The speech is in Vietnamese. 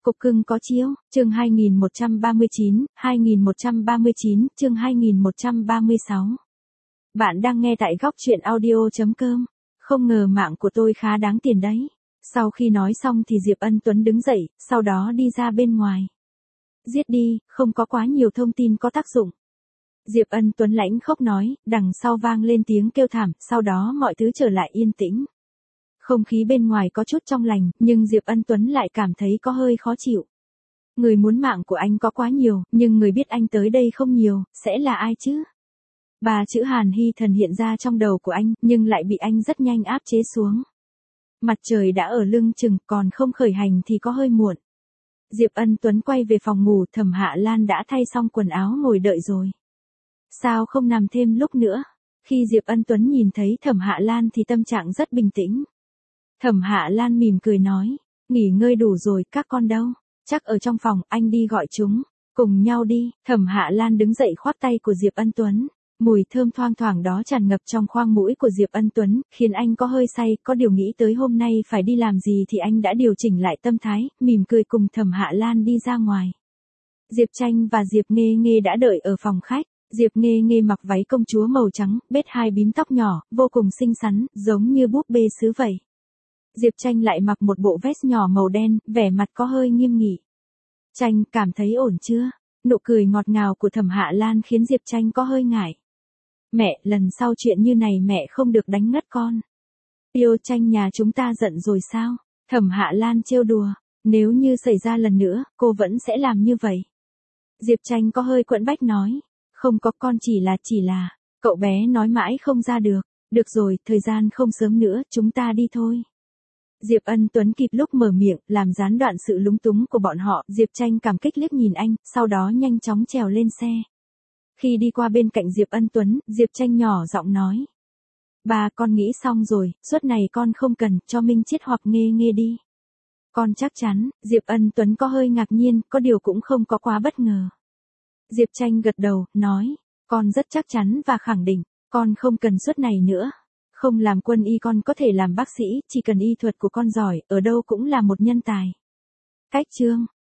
Cục cưng có chiếu, chương 2139, chương 2136. Bạn đang nghe tại góc truyện audio.com. Không ngờ mạng của tôi khá đáng tiền đấy. Sau khi nói xong thì Diệp Ân Tuấn đứng dậy, sau đó đi ra bên ngoài. Giết đi, không có quá nhiều thông tin có tác dụng. Diệp Ân Tuấn lãnh khốc nói, đằng sau vang lên tiếng kêu thảm, sau đó mọi thứ trở lại yên tĩnh. Không khí bên ngoài có chút trong lành, nhưng Diệp Ân Tuấn lại cảm thấy có hơi khó chịu. Người muốn mạng của anh có quá nhiều, nhưng người biết anh tới đây không nhiều, sẽ là ai chứ? Ba chữ Hàn Hy Thần hiện ra trong đầu của anh, nhưng lại bị anh rất nhanh áp chế xuống. Mặt trời đã ở lưng chừng, còn không khởi hành thì có hơi muộn. Diệp Ân Tuấn quay về phòng ngủ, Thẩm Hạ Lan đã thay xong quần áo ngồi đợi rồi. Sao không nằm thêm lúc nữa? Khi Diệp Ân Tuấn nhìn thấy Thẩm Hạ Lan thì tâm trạng rất bình tĩnh. Thẩm Hạ Lan mỉm cười nói, nghỉ ngơi đủ rồi, các con đâu? Chắc ở trong phòng, anh đi gọi chúng. Cùng nhau đi. Thẩm Hạ Lan đứng dậy khoác tay của Diệp Ân Tuấn. Mùi thơm thoang thoảng đó tràn ngập trong khoang mũi của Diệp Ân Tuấn, khiến anh có hơi say, có điều nghĩ tới hôm nay phải đi làm gì thì anh đã điều chỉnh lại tâm thái, mỉm cười cùng Thẩm Hạ Lan đi ra ngoài. Diệp Tranh và Diệp Nghê Nghê đã đợi ở phòng khách. Diệp Nghê Nghê mặc váy công chúa màu trắng, bết hai bím tóc nhỏ, vô cùng xinh xắn, giống như búp bê sứ vậy. Diệp Tranh lại mặc một bộ vest nhỏ màu đen, vẻ mặt có hơi nghiêm nghị. Tranh, cảm thấy ổn chưa? Nụ cười ngọt ngào của Thẩm Hạ Lan khiến Diệp Tranh có hơi ngại. Mẹ, lần sau chuyện như này mẹ không được đánh ngất con. Yêu Tranh nhà chúng ta giận rồi sao? Thẩm Hạ Lan trêu đùa. Nếu như xảy ra lần nữa, cô vẫn sẽ làm như vậy. Diệp Tranh có hơi quẫn bách nói. Không có, con chỉ là. Cậu bé nói mãi không ra được. Được rồi, thời gian không sớm nữa, chúng ta đi thôi. Diệp Ân Tuấn kịp lúc mở miệng, làm gián đoạn sự lúng túng của bọn họ. Diệp Tranh cảm kích liếc nhìn anh, sau đó nhanh chóng trèo lên xe. Khi đi qua bên cạnh Diệp Ân Tuấn, Diệp Tranh nhỏ giọng nói. Ba, con nghĩ xong rồi, suốt này con không cần, cho Minh Chiết hoặc Nghê Nghê đi. Con chắc chắn? Diệp Ân Tuấn có hơi ngạc nhiên, có điều cũng không có quá bất ngờ. Diệp Tranh gật đầu, nói. Con rất chắc chắn và khẳng định, con không cần suốt này nữa. Không làm quân y con có thể làm bác sĩ, chỉ cần y thuật của con giỏi, ở đâu cũng là một nhân tài. Cách chương.